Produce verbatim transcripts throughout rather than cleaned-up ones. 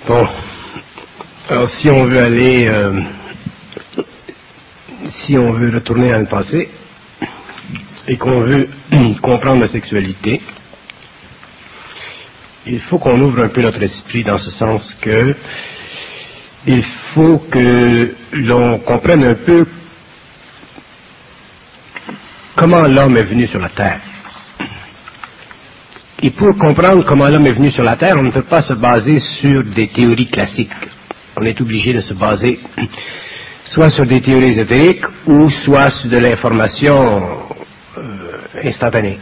Bon, alors si on veut aller, euh, si on veut retourner dans le passé et qu'on veut comprendre la sexualité, il faut qu'on ouvre un peu notre esprit dans ce sens que il faut que l'on comprenne un peu comment l'homme est venu sur la Terre. Et pour comprendre comment l'homme est venu sur la Terre, on ne peut pas se baser sur des théories classiques. On est obligé de se baser soit sur des théories ésotériques ou soit sur de l'information euh, instantanée.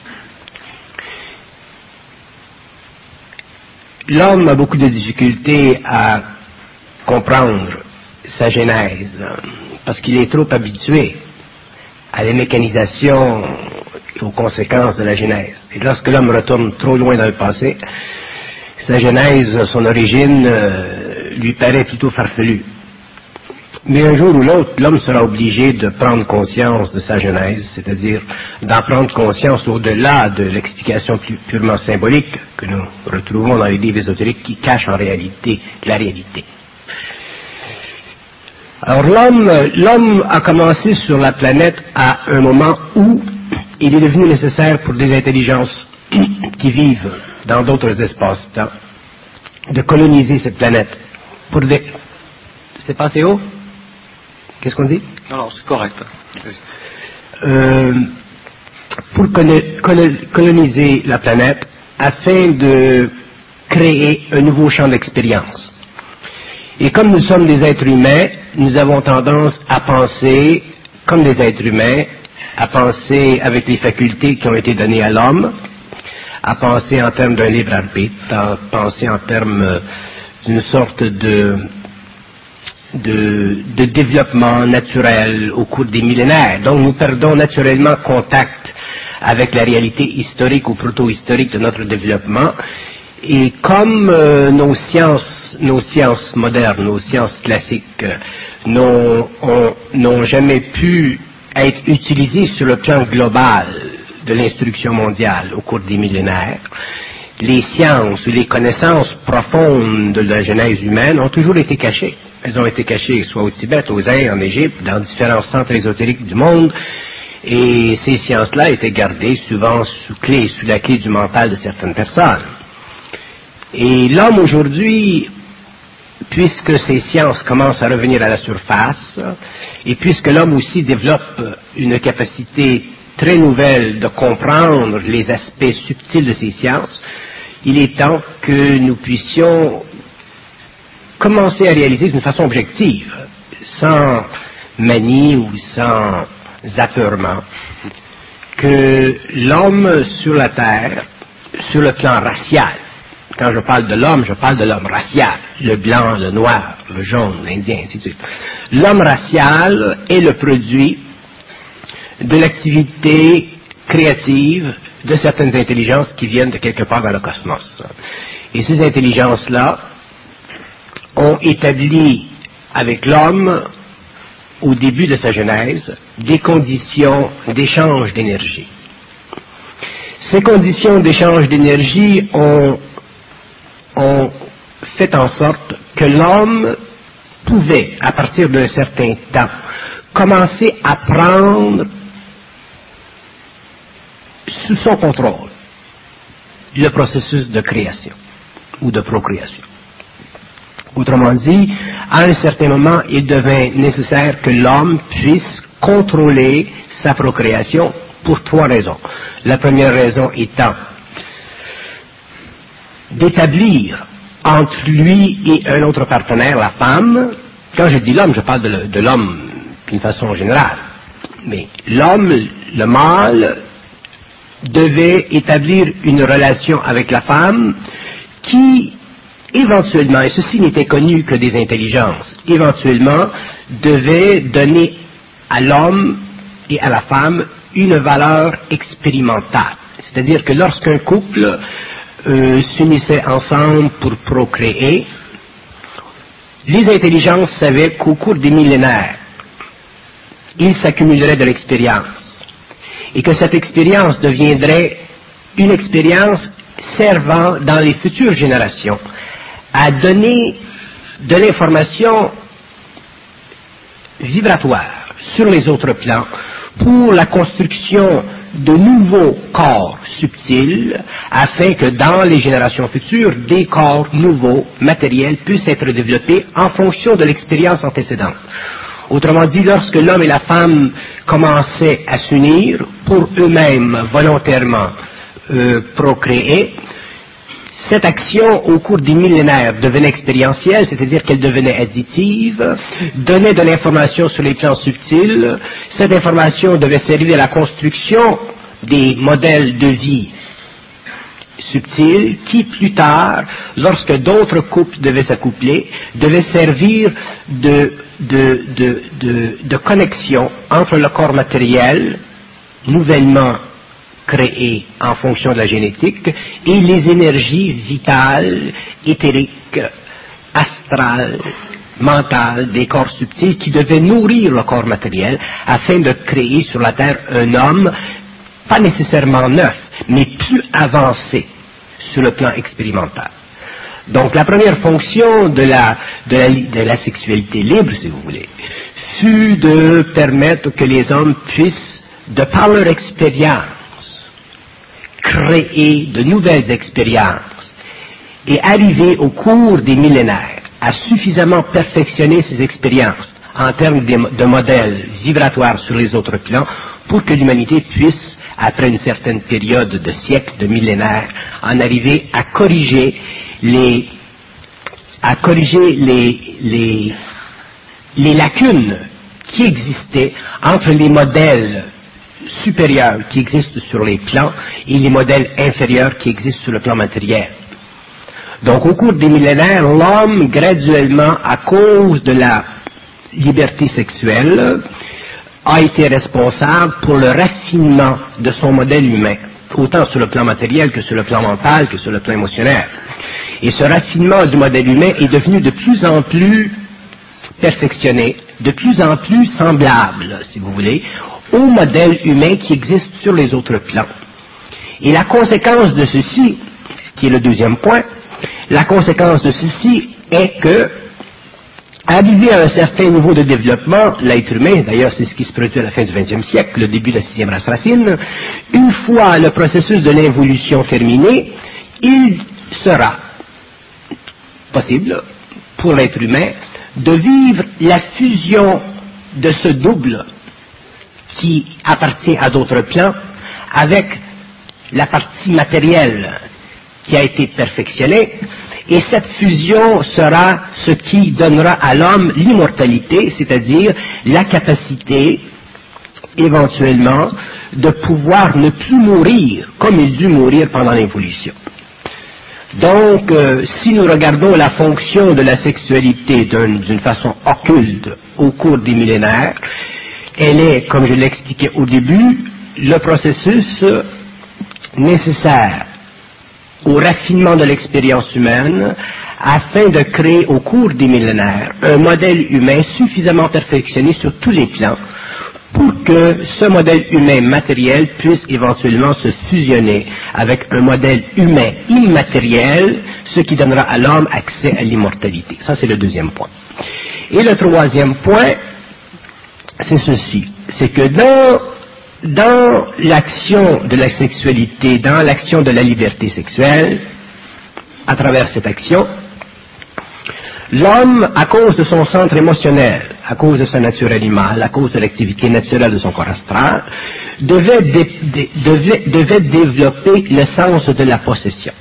L'homme a beaucoup de difficultés à comprendre sa genèse parce qu'il est trop habitué à la mécanisation et aux conséquences de la genèse. Et lorsque l'homme retourne trop loin dans le passé, sa genèse, son origine, euh, lui paraît plutôt farfelue. Mais un jour ou l'autre, l'homme sera obligé de prendre conscience de sa genèse, c'est-à-dire d'en prendre conscience au-delà de l'explication plus purement symbolique que nous retrouvons dans les livres ésotériques qui cachent en réalité la réalité. Alors l'homme, l'homme a commencé sur la planète à un moment où il est devenu nécessaire pour des intelligences qui vivent dans d'autres espaces-temps de coloniser cette planète. Pour des... C'est pas assez haut? Qu'est-ce qu'on dit? Non, non, c'est correct. Euh, pour coloniser la planète afin de créer un nouveau champ d'expérience. Et comme nous sommes des êtres humains, nous avons tendance à penser comme des êtres humains, à penser avec les facultés qui ont été données à l'homme, à penser en termes d'un libre arbitre, à penser en termes d'une sorte de, de, de développement naturel au cours des millénaires. Donc nous perdons naturellement contact avec la réalité historique ou proto-historique de notre développement. Et comme euh, nos sciences, nos sciences modernes, nos sciences classiques euh, n'ont, ont, n'ont jamais pu être utilisées sur le plan global de l'instruction mondiale au cours des millénaires, les sciences ou les connaissances profondes de la genèse humaine ont toujours été cachées. Elles ont été cachées soit au Tibet, aux Indes, en Égypte, dans différents centres ésotériques du monde, et ces sciences-là étaient gardées souvent sous clé, sous la clé du mental de certaines personnes. Et l'homme aujourd'hui, puisque ces sciences commencent à revenir à la surface, et puisque l'homme aussi développe une capacité très nouvelle de comprendre les aspects subtils de ces sciences, il est temps que nous puissions commencer à réaliser d'une façon objective, sans manie ou sans apeurement, que l'homme sur la Terre, sur le plan racial, quand je parle de l'homme, je parle de l'homme racial, le blanc, le noir, le jaune, l'indien, ainsi de suite. L'homme racial est le produit de l'activité créative de certaines intelligences qui viennent de quelque part dans le cosmos. Et ces intelligences-là ont établi avec l'homme, au début de sa genèse, des conditions d'échange d'énergie. Ces conditions d'échange d'énergie ont ont fait en sorte que l'homme pouvait, à partir d'un certain temps, commencer à prendre sous son contrôle le processus de création ou de procréation. Autrement dit, à un certain moment, il devint nécessaire que l'homme puisse contrôler sa procréation pour trois raisons. La première raison étant d'établir entre lui et un autre partenaire, la femme. Quand je dis l'homme, je parle de, de l'homme d'une façon générale. Mais l'homme, le mâle, devait établir une relation avec la femme qui, éventuellement, et ceci n'était connu que des intelligences, éventuellement, devait donner à l'homme et à la femme une valeur expérimentale. C'est-à-dire que lorsqu'un couple Euh, s'unissaient ensemble pour procréer, les intelligences savaient qu'au cours des millénaires, il s'accumulerait de l'expérience et que cette expérience deviendrait une expérience servant dans les futures générations à donner de l'information vibratoire sur les autres plans pour la construction de nouveaux corps subtils afin que dans les générations futures, des corps nouveaux, matériels, puissent être développés en fonction de l'expérience antécédente. Autrement dit, lorsque l'homme et la femme commençaient à s'unir pour eux-mêmes volontairement euh, procréer, cette action, au cours des millénaires, devenait expérientielle, c'est-à-dire qu'elle devenait additive, donnait de l'information sur les plans subtils. Cette information devait servir à la construction des modèles de vie subtils qui, plus tard, lorsque d'autres couples devaient s'accoupler, devaient servir de, de, de, de, de connexion entre le corps matériel, nouvellement créé en fonction de la génétique, et les énergies vitales, éthériques, astrales, mentales des corps subtils qui devaient nourrir le corps matériel afin de créer sur la Terre un homme, pas nécessairement neuf, mais plus avancé sur le plan expérimental. Donc la première fonction de la, de la, de la sexualité libre, si vous voulez, fut de permettre que les hommes puissent, de par leur expérience, créer de nouvelles expériences et arriver au cours des millénaires à suffisamment perfectionner ces expériences en termes de, de modèles vibratoires sur les autres plans pour que l'humanité puisse, après une certaine période de siècles, de millénaires, en arriver à corriger les, à corriger les, les, les lacunes qui existaient entre les modèles supérieurs qui existent sur les plans et les modèles inférieurs qui existent sur le plan matériel. Donc au cours des millénaires, l'homme, graduellement, à cause de la liberté sexuelle, a été responsable pour le raffinement de son modèle humain, autant sur le plan matériel que sur le plan mental, que sur le plan émotionnel. Et ce raffinement du modèle humain est devenu de plus en plus perfectionné, de plus en plus semblable, si vous voulez, au modèle humain qui existe sur les autres plans. Et la conséquence de ceci, ce qui est le deuxième point, la conséquence de ceci est que, arrivé à un certain niveau de développement, l'être humain, d'ailleurs c'est ce qui se produit à la fin du vingtième siècle, le début de la sixième race racine, une fois le processus de l'involution terminé, il sera possible pour l'être humain de vivre la fusion de ce double qui appartient à d'autres plans avec la partie matérielle qui a été perfectionnée, et cette fusion sera ce qui donnera à l'homme l'immortalité, c'est-à-dire la capacité éventuellement de pouvoir ne plus mourir comme il dut mourir pendant l'évolution. Donc, euh, si nous regardons la fonction de la sexualité d'une, d'une façon occulte au cours des millénaires, elle est, comme je l'expliquais au début, le processus nécessaire au raffinement de l'expérience humaine afin de créer au cours des millénaires un modèle humain suffisamment perfectionné sur tous les plans pour que ce modèle humain matériel puisse éventuellement se fusionner avec un modèle humain immatériel, ce qui donnera à l'homme accès à l'immortalité. Ça, c'est le deuxième point. Et le troisième point, c'est ceci, c'est que dans, dans l'action de la sexualité, dans l'action de la liberté sexuelle, à travers cette action, l'homme, à cause de son centre émotionnel, à cause de sa nature animale, à cause de l'activité naturelle de son corps astral, devait, dé, dé, devait, devait développer le sens de la possession.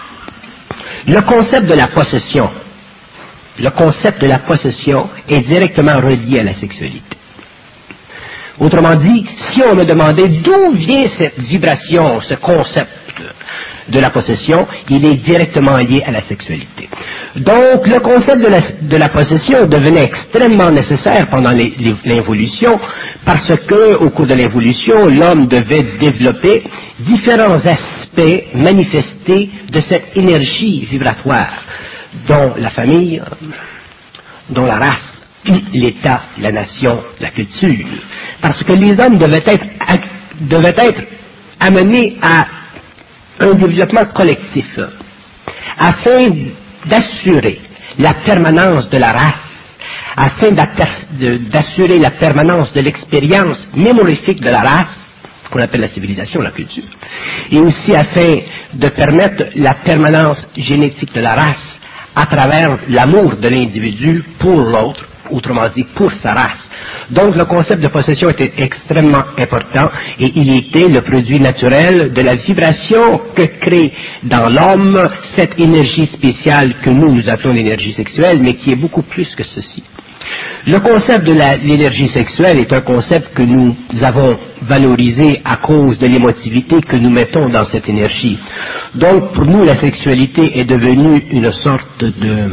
Le concept de la possession, le concept de la possession est directement relié à la sexualité. Autrement dit, si on me demandait d'où vient cette vibration, ce concept de la possession, il est directement lié à la sexualité. Donc, le concept de la, de la possession devenait extrêmement nécessaire pendant les, les, l'évolution, parce que, au cours de l'évolution, l'homme devait développer différents aspects manifestés de cette énergie vibratoire, dont la famille, dont la race, l'État, la nation, la culture. Parce que les hommes devaient être, devaient être amenés à un développement collectif, afin d'assurer la permanence de la race, afin d'assurer la permanence de l'expérience mémorifique de la race, qu'on appelle la civilisation, la culture, et aussi afin de permettre la permanence génétique de la race à travers l'amour de l'individu pour l'autre, autrement dit pour sa race. Donc le concept de possession était extrêmement important et il était le produit naturel de la vibration que crée dans l'homme cette énergie spéciale que nous, nous appelons l'énergie sexuelle, mais qui est beaucoup plus que ceci. Le concept de l'énergie sexuelle est un concept que nous avons valorisé à cause de l'émotivité que nous mettons dans cette énergie. Donc pour nous, la sexualité est devenue une sorte de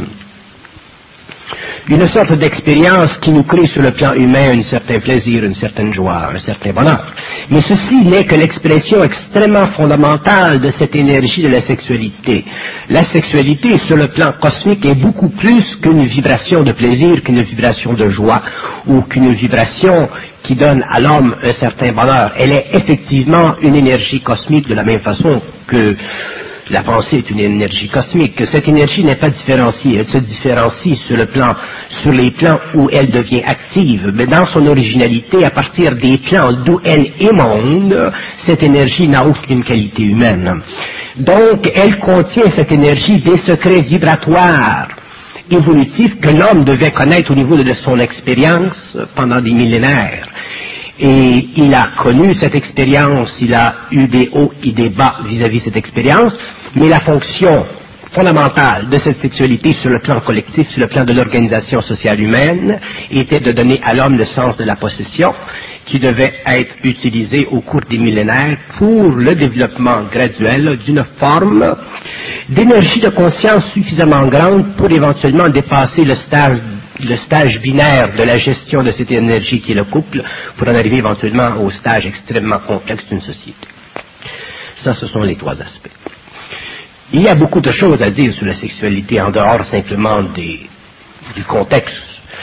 une sorte d'expérience qui nous crée sur le plan humain un certain plaisir, une certaine joie, un certain bonheur. Mais ceci n'est que l'expression extrêmement fondamentale de cette énergie de la sexualité. La sexualité, sur le plan cosmique, est beaucoup plus qu'une vibration de plaisir, qu'une vibration de joie, ou qu'une vibration qui donne à l'homme un certain bonheur. Elle est effectivement une énergie cosmique de la même façon que la pensée est une énergie cosmique. Cette énergie n'est pas différenciée. Elle se différencie sur le plan, sur les plans où elle devient active. Mais dans son originalité, à partir des plans d'où elle émane, cette énergie n'a aucune qualité humaine. Donc, elle contient, cette énergie, des secrets vibratoires évolutifs que l'homme devait connaître au niveau de son expérience pendant des millénaires. Et il a connu cette expérience, il a eu des hauts et des bas vis-à-vis de cette expérience, mais la fonction fondamentale de cette sexualité sur le plan collectif, sur le plan de l'organisation sociale humaine, était de donner à l'homme le sens de la possession, qui devait être utilisé au cours des millénaires pour le développement graduel d'une forme d'énergie de conscience suffisamment grande pour éventuellement dépasser le stage le stage binaire de la gestion de cette énergie qui est le couple, pour en arriver éventuellement au stage extrêmement complexe d'une société. Ça, ce sont les trois aspects. Il y a beaucoup de choses à dire sur la sexualité en dehors simplement des, du contexte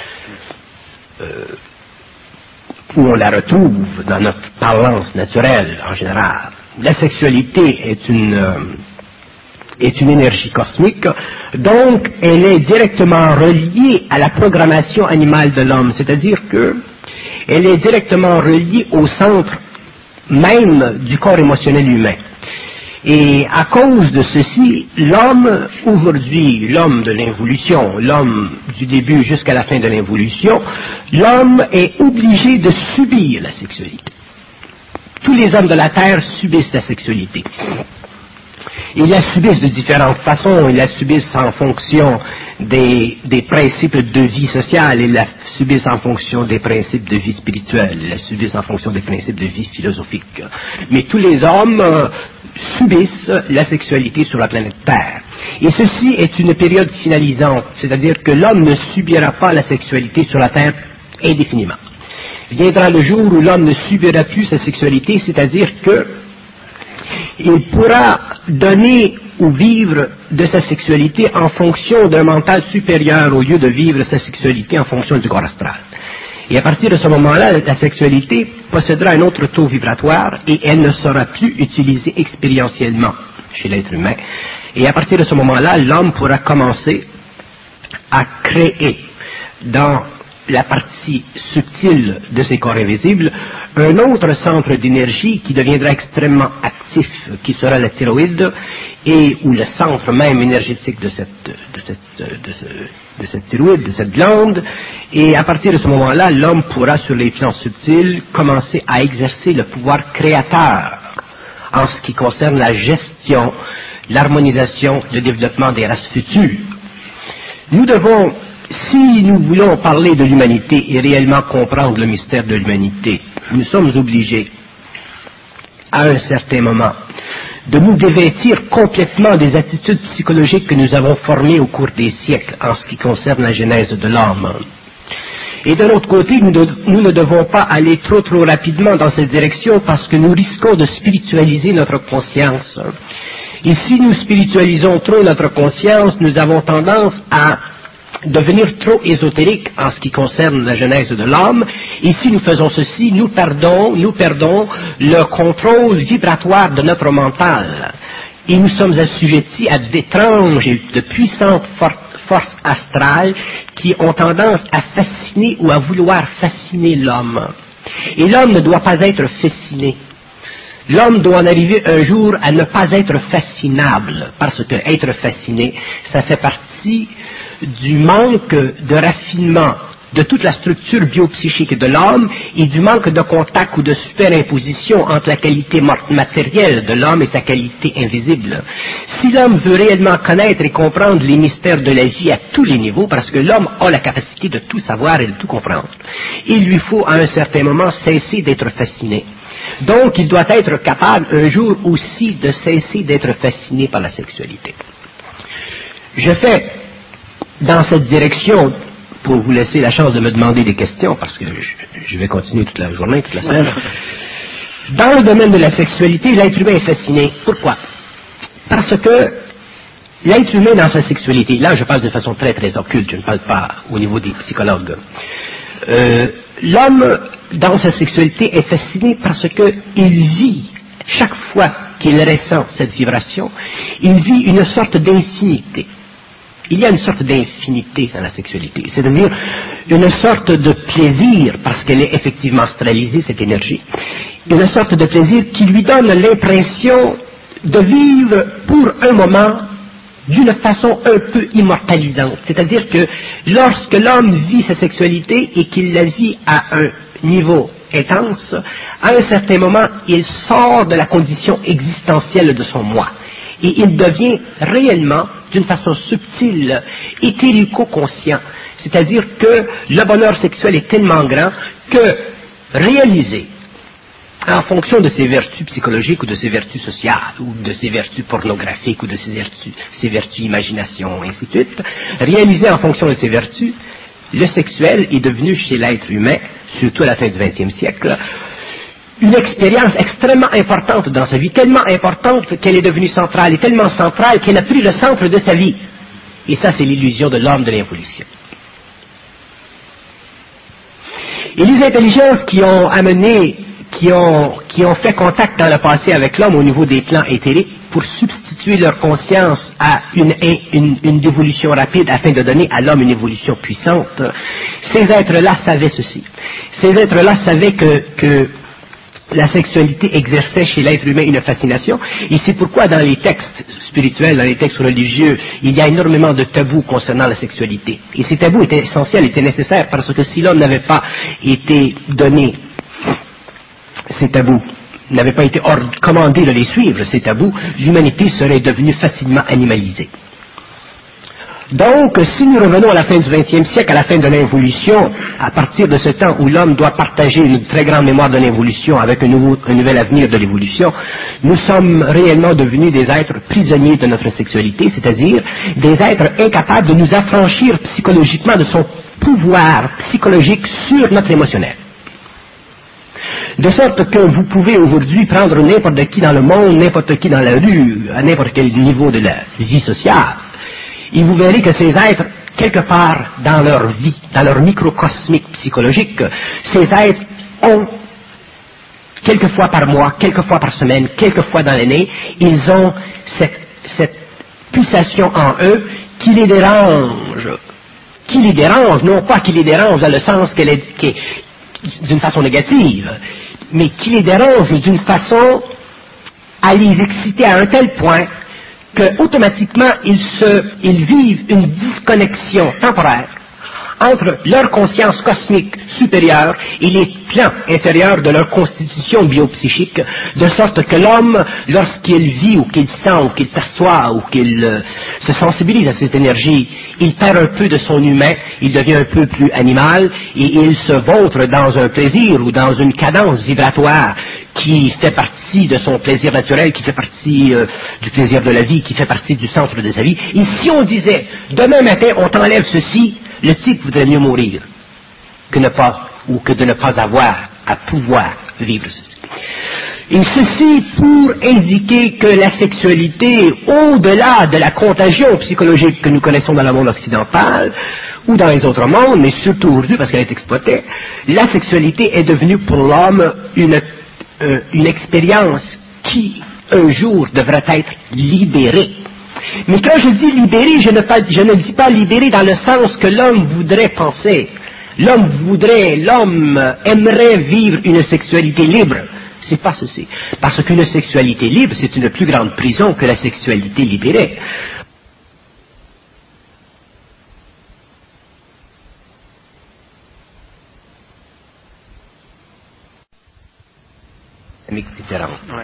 euh, où on la retrouve dans notre parlance naturelle en général. La sexualité est une... Euh, est une énergie cosmique, donc elle est directement reliée à la programmation animale de l'homme, c'est-à-dire que elle est directement reliée au centre même du corps émotionnel humain. Et à cause de ceci, l'homme aujourd'hui, l'homme de l'involution, l'homme du début jusqu'à la fin de l'involution, l'homme est obligé de subir la sexualité. Tous les hommes de la Terre subissent la sexualité. Ils la subissent de différentes façons, ils la subissent en fonction des, des principes de vie sociale, ils la subissent en fonction des principes de vie spirituelle, ils la subissent en fonction des principes de vie philosophique. Mais tous les hommes euh, subissent la sexualité sur la planète Terre. Et ceci est une période finalisante, c'est-à-dire que l'homme ne subira pas la sexualité sur la Terre indéfiniment. Viendra le jour où l'homme ne subira plus sa sexualité, c'est-à-dire que il pourra donner ou vivre de sa sexualité en fonction d'un mental supérieur au lieu de vivre sa sexualité en fonction du corps astral. Et à partir de ce moment-là, la sexualité possédera un autre taux vibratoire et elle ne sera plus utilisée expérientiellement chez l'être humain. Et à partir de ce moment-là, l'homme pourra commencer à créer dans la partie subtile de ces corps invisibles, un autre centre d'énergie qui deviendra extrêmement actif, qui sera la thyroïde, et ou le centre même énergétique de cette, de cette, de ce, de cette thyroïde, de cette glande, et à partir de ce moment-là, l'homme pourra, sur les plans subtils, commencer à exercer le pouvoir créateur en ce qui concerne la gestion, l'harmonisation, le développement des races futures. Nous devons, si nous voulons parler de l'humanité et réellement comprendre le mystère de l'humanité, nous sommes obligés, à un certain moment, de nous dévêtir complètement des attitudes psychologiques que nous avons formées au cours des siècles en ce qui concerne la genèse de l'homme. Et d'un autre côté, nous, de, nous ne devons pas aller trop trop rapidement dans cette direction parce que nous risquons de spiritualiser notre conscience. Et si nous spiritualisons trop notre conscience, nous avons tendance à devenir trop ésotérique en ce qui concerne la genèse de l'homme, et si nous faisons ceci, nous perdons, nous perdons le contrôle vibratoire de notre mental. et nous sommes assujettis à d'étranges et de puissantes for- forces astrales qui ont tendance à fasciner ou à vouloir fasciner l'homme. Et l'homme ne doit pas être fasciné. L'homme doit en arriver un jour à ne pas être fascinable, parce que être fasciné, ça fait partie du manque de raffinement de toute la structure biopsychique de l'homme et du manque de contact ou de superimposition entre la qualité matérielle de l'homme et sa qualité invisible. Si l'homme veut réellement connaître et comprendre les mystères de la vie à tous les niveaux, parce que l'homme a la capacité de tout savoir et de tout comprendre, il lui faut à un certain moment cesser d'être fasciné. Donc, il doit être capable un jour aussi de cesser d'être fasciné par la sexualité. Je fais dans cette direction, pour vous laisser la chance de me demander des questions, parce que je, je vais continuer toute la journée, toute la semaine. Dans le domaine de la sexualité, l'être humain est fasciné. Pourquoi? Parce que l'être humain dans sa sexualité, là je parle de façon très très occulte, je ne parle pas au niveau des psychologues. Euh, l'homme dans sa sexualité est fasciné parce qu'il vit, chaque fois qu'il ressent cette vibration, il vit une sorte d'infinité. Il y a une sorte d'infinité dans la sexualité, c'est-à-dire une sorte de plaisir, parce qu'elle est effectivement astralisée, cette énergie, une sorte de plaisir qui lui donne l'impression de vivre pour un moment d'une façon un peu immortalisante. C'est-à-dire que lorsque l'homme vit sa sexualité et qu'il la vit à un niveau intense, à un certain moment, il sort de la condition existentielle de son moi. Et il devient réellement, d'une façon subtile, éthérico-conscient. C'est-à-dire que le bonheur sexuel est tellement grand que réaliser, en fonction de ses vertus psychologiques ou de ses vertus sociales, ou de ses vertus pornographiques ou de ses vertus, ses vertus imagination, et ainsi de suite, réaliser en fonction de ses vertus, le sexuel est devenu chez l'être humain, surtout à la fin du vingtième siècle, une expérience extrêmement importante dans sa vie, tellement importante qu'elle est devenue centrale, et tellement centrale qu'elle a pris le centre de sa vie. Et ça, c'est l'illusion de l'homme de l'involution. Et les intelligences qui ont amené, qui ont, qui ont fait contact dans le passé avec l'homme au niveau des plans éthériques pour substituer leur conscience à une, une, une évolution rapide afin de donner à l'homme une évolution puissante, ces êtres-là savaient ceci. Ces êtres-là savaient que, que la sexualité exerçait chez l'être humain une fascination, et c'est pourquoi dans les textes spirituels, dans les textes religieux, il y a énormément de tabous concernant la sexualité. Et ces tabous étaient essentiels, étaient nécessaires, parce que si l'homme n'avait pas été donné ces tabous, n'avait pas été commandé de les suivre, ces tabous, l'humanité serait devenue facilement animalisée. Donc, si nous revenons à la fin du vingtième siècle, à la fin de l'évolution, à partir de ce temps où l'homme doit partager une très grande mémoire de l'évolution avec un, nouveau, un nouvel avenir de l'évolution, nous sommes réellement devenus des êtres prisonniers de notre sexualité, c'est-à-dire des êtres incapables de nous affranchir psychologiquement de son pouvoir psychologique sur notre émotionnel. De sorte que vous pouvez aujourd'hui prendre n'importe qui dans le monde, n'importe qui dans la rue, à n'importe quel niveau de la vie sociale, et vous verrez que ces êtres, quelque part dans leur vie, dans leur microcosmique psychologique, ces êtres ont, quelques fois par mois, quelques fois par semaine, quelques fois dans l'année, ils ont cette, cette pulsation en eux qui les dérange. Qui les dérange, non pas qui les dérange dans le sens qu'elle est, qu'elle est d'une façon négative, mais qui les dérange d'une façon à les exciter à un tel point que automatiquement ils, se, ils vivent une disconnexion temporaire entre leur conscience cosmique supérieure et les plans inférieurs de leur constitution biopsychique, de sorte que l'homme, lorsqu'il vit ou qu'il sent ou qu'il perçoit ou qu'il euh, se sensibilise à cette énergie, il perd un peu de son humain, il devient un peu plus animal et il se vautre dans un plaisir ou dans une cadence vibratoire qui fait partie de son plaisir naturel, qui fait partie euh, du plaisir de la vie, qui fait partie du centre de sa vie. Et si on disait, demain matin on t'enlève ceci, le type voudrait mieux mourir que ne pas, ou que de ne pas avoir à pouvoir vivre ceci. Et ceci pour indiquer que la sexualité, au-delà de la contagion psychologique que nous connaissons dans le monde occidental, ou dans les autres mondes, mais surtout aujourd'hui parce qu'elle est exploitée, la sexualité est devenue pour l'homme une, euh, une expérience qui un jour, devrait être libéré. Mais quand je dis libéré, je ne, pas, je ne dis pas libéré dans le sens que l'homme voudrait penser. L'homme voudrait, l'homme aimerait vivre une sexualité libre. C'est pas ceci. Parce qu'une sexualité libre, c'est une plus grande prison que la sexualité libérée. Différente. Ouais.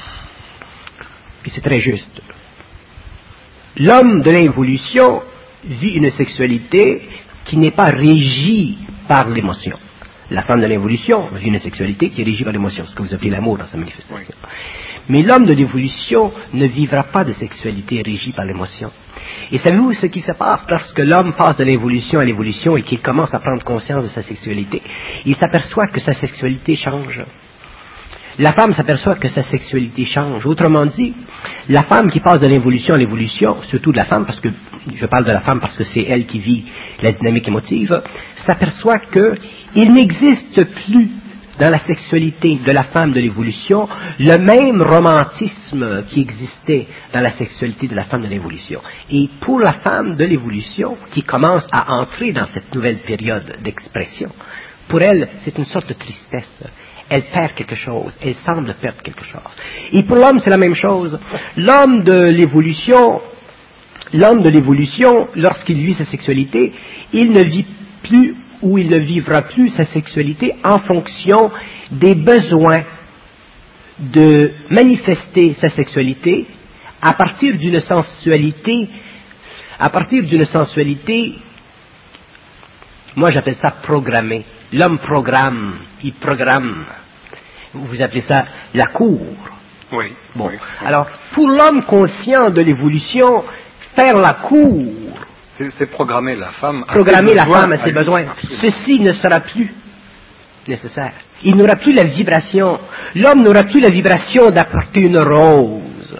Et c'est très juste. L'homme de l'évolution vit une sexualité qui n'est pas régie par l'émotion. La femme de l'évolution vit une sexualité qui est régie par l'émotion, ce que vous appelez l'amour dans sa manifestation. Oui. Mais l'homme de l'évolution ne vivra pas de sexualité régie par l'émotion. Et savez-vous ce qui se passe lorsque l'homme passe de l'évolution à l'évolution et qu'il commence à prendre conscience de sa sexualité? Il s'aperçoit que sa sexualité change. La femme s'aperçoit que sa sexualité change. Autrement dit, la femme qui passe de l'évolution à l'évolution, surtout de la femme, parce que je parle de la femme parce que c'est elle qui vit la dynamique émotive, s'aperçoit qu'il n'existe plus dans la sexualité de la femme de l'évolution le même romantisme qui existait dans la sexualité de la femme de l'évolution. Et pour la femme de l'évolution qui commence à entrer dans cette nouvelle période d'expression, pour elle, c'est une sorte de tristesse. Elle perd quelque chose, elle semble perdre quelque chose. Et pour l'homme, c'est la même chose. L'homme de l'évolution, l'homme de l'évolution, lorsqu'il vit sa sexualité, il ne vit plus ou il ne vivra plus sa sexualité en fonction des besoins de manifester sa sexualité à partir d'une sensualité, à partir d'une sensualité, moi j'appelle ça programmée. L'homme programme, il programme. Vous appelez ça la cour. Oui. Bon. Oui, oui. Alors, pour l'homme conscient de l'évolution, faire la cour. C'est, c'est programmer la femme. Programmer la besoins, femme à ses à besoins. Absolument. Ceci ne sera plus nécessaire. Il n'aura plus la vibration. L'homme n'aura plus la vibration d'apporter une rose.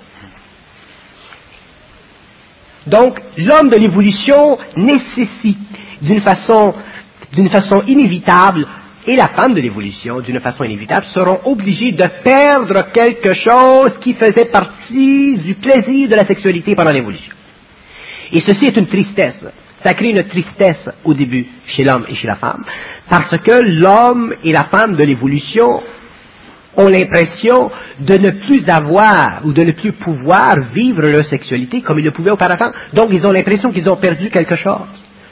Donc, l'homme de l'évolution nécessite d'une façon d'une façon inévitable, et la femme de l'évolution, d'une façon inévitable, seront obligées de perdre quelque chose qui faisait partie du plaisir de la sexualité pendant l'évolution. Et ceci est une tristesse. Ça crée une tristesse au début chez l'homme et chez la femme, parce que l'homme et la femme de l'évolution ont l'impression de ne plus avoir ou de ne plus pouvoir vivre leur sexualité comme ils le pouvaient auparavant. Donc ils ont l'impression qu'ils ont perdu quelque chose.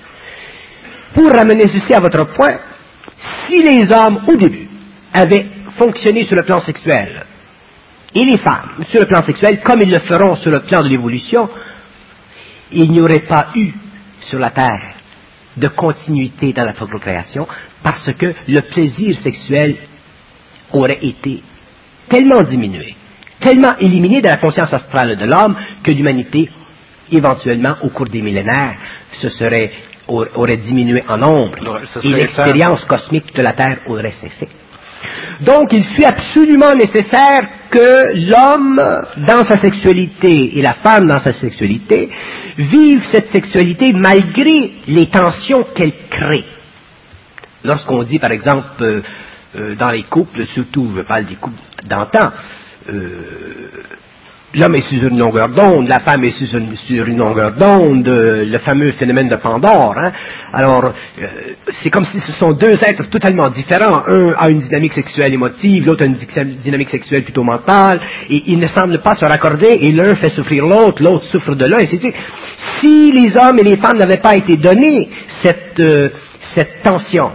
Pour ramener ceci à votre point, si les hommes, au début, avaient fonctionné sur le plan sexuel, et les femmes, sur le plan sexuel, comme ils le feront sur le plan de l'évolution, il n'y aurait pas eu, sur la Terre, de continuité dans la procréation, parce que le plaisir sexuel aurait été tellement diminué, tellement éliminé de la conscience astrale de l'homme, que l'humanité, éventuellement, au cours des millénaires, se serait aurait diminué en nombre et l'expérience cosmique de la Terre aurait cessé. Donc il fut absolument nécessaire que l'homme dans sa sexualité et la femme dans sa sexualité vivent cette sexualité malgré les tensions qu'elle crée. Lorsqu'on dit par exemple euh, euh, dans les couples, surtout je parle des couples d'antan, euh, l'homme est sur une longueur d'onde, la femme est sur une, sur une longueur d'onde, euh, le fameux phénomène de Pandore. Hein. Alors, euh, c'est comme si ce sont deux êtres totalement différents. Un a une dynamique sexuelle émotive, l'autre a une dynamique sexuelle plutôt mentale, et ils ne semblent pas se raccorder, et l'un fait souffrir l'autre, l'autre souffre de l'un, et c'est si les hommes et les femmes n'avaient pas été donnés cette, euh, cette tension,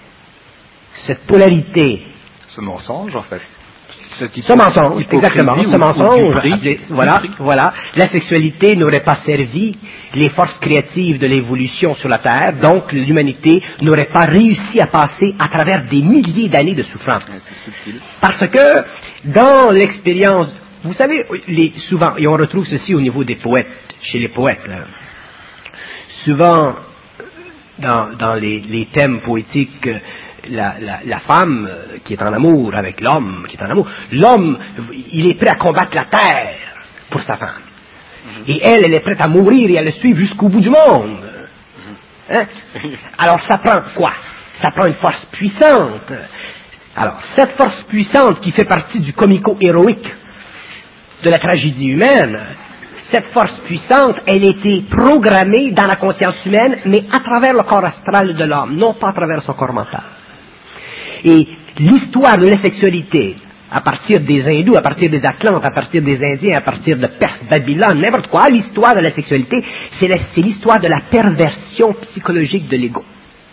cette polarité, ce mensonge en fait. Ce mensonge, exactement, ce mensonge, appelé, voilà, voilà, la sexualité n'aurait pas servi les forces créatives de l'évolution sur la Terre, donc l'humanité n'aurait pas réussi à passer à travers des milliers d'années de souffrance. Parce que dans l'expérience, vous savez, les, souvent, et on retrouve ceci au niveau des poètes, chez les poètes, là. Souvent, dans, dans les, les thèmes poétiques, La, la, la femme qui est en amour avec l'homme qui est en amour, l'homme, il est prêt à combattre la terre pour sa femme. Mm-hmm. Et elle, elle est prête à mourir et à le suivre jusqu'au bout du monde. Hein? Alors ça prend quoi? Ça prend une force puissante. Alors, cette force puissante qui fait partie du comico-héroïque de la tragédie humaine, cette force puissante, elle était programmée dans la conscience humaine, mais à travers le corps astral de l'homme, non pas à travers son corps mental. Et l'histoire de la sexualité, à partir des hindous, à partir des Atlantes, à partir des Indiens, à partir de Perse, Babylone, n'importe quoi, l'histoire de la sexualité, c'est la, c'est l'histoire de la perversion psychologique de l'ego.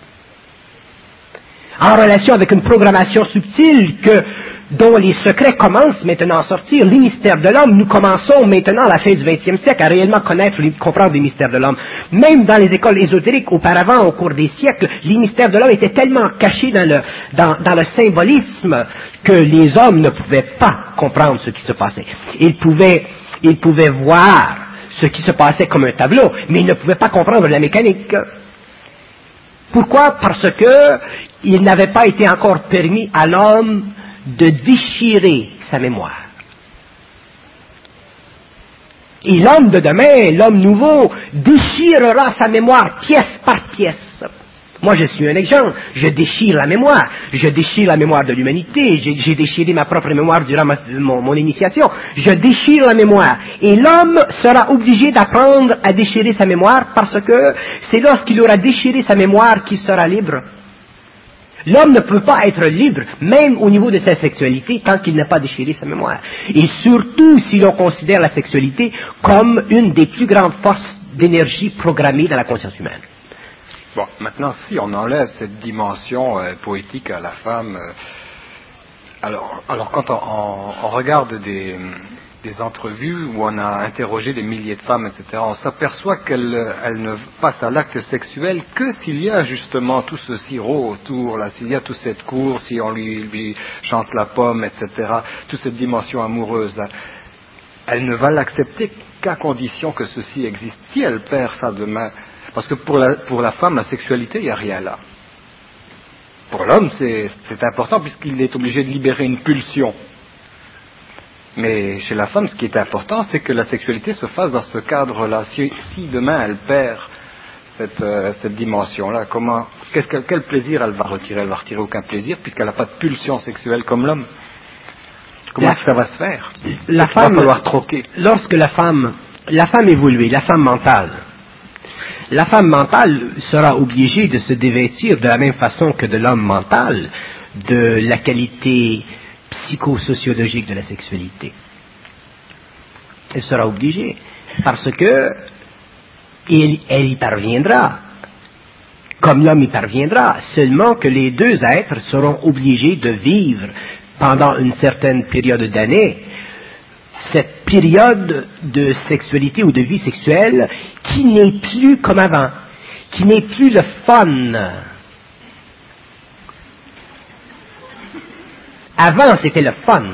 En relation avec une programmation subtile que, dont les secrets commencent maintenant à sortir, les mystères de l'homme, nous commençons maintenant à la fin du vingtième siècle à réellement connaître, comprendre les mystères de l'homme. Même dans les écoles ésotériques, auparavant, au cours des siècles, les mystères de l'homme étaient tellement cachés dans le, dans, dans le symbolisme que les hommes ne pouvaient pas comprendre ce qui se passait. Ils pouvaient, ils pouvaient voir ce qui se passait comme un tableau, mais ils ne pouvaient pas comprendre la mécanique. Pourquoi? Parce que il n'avait pas été encore permis à l'homme de déchirer sa mémoire. Et l'homme de demain, l'homme nouveau, déchirera sa mémoire pièce par pièce. Moi, je suis un exemple. Je déchire la mémoire. Je déchire la mémoire de l'humanité. J'ai, j'ai déchiré ma propre mémoire durant ma, mon, mon initiation. Je déchire la mémoire. Et l'homme sera obligé d'apprendre à déchirer sa mémoire parce que c'est lorsqu'il aura déchiré sa mémoire qu'il sera libre. L'homme ne peut pas être libre, même au niveau de sa sexualité, tant qu'il n'a pas déchiré sa mémoire. Et surtout si l'on considère la sexualité comme une des plus grandes forces d'énergie programmée dans la conscience humaine. Bon, maintenant, si on enlève cette dimension euh, poétique à la femme, euh, alors, alors quand on, on, on regarde des, des entrevues où on a interrogé des milliers de femmes, et cetera, on s'aperçoit qu'elles elles ne passent à l'acte sexuel que s'il y a justement tout ce sirop autour, là, s'il y a toute cette cour, si on lui, lui chante la pomme, et cetera, toute cette dimension amoureuse, là, elle ne va l'accepter qu'à condition que ceci existe. Si elle perd ça demain, parce que pour la, pour la femme, la sexualité, il n'y a rien là. Pour l'homme, c'est, c'est important puisqu'il est obligé de libérer une pulsion. Mais chez la femme, ce qui est important, c'est que la sexualité se fasse dans ce cadre-là. Si, si demain elle perd cette, euh, cette dimension-là, comment, qu'est-ce que, quel plaisir elle va retirer? Elle va retirer aucun plaisir puisqu'elle n'a pas de pulsion sexuelle comme l'homme. Comment la, ça va se faire? La femme, va falloir troquer. Lorsque la femme, la femme évolue, la femme mentale, la femme mentale sera obligée de se dévêtir de la même façon que de l'homme mental de la qualité psychosociologique de la sexualité. Elle sera obligée parce que elle, elle y parviendra, comme l'homme y parviendra, seulement que les deux êtres seront obligés de vivre pendant une certaine période d'années cette période de sexualité ou de vie sexuelle qui n'est plus comme avant, qui n'est plus le fun. Avant, c'était le fun.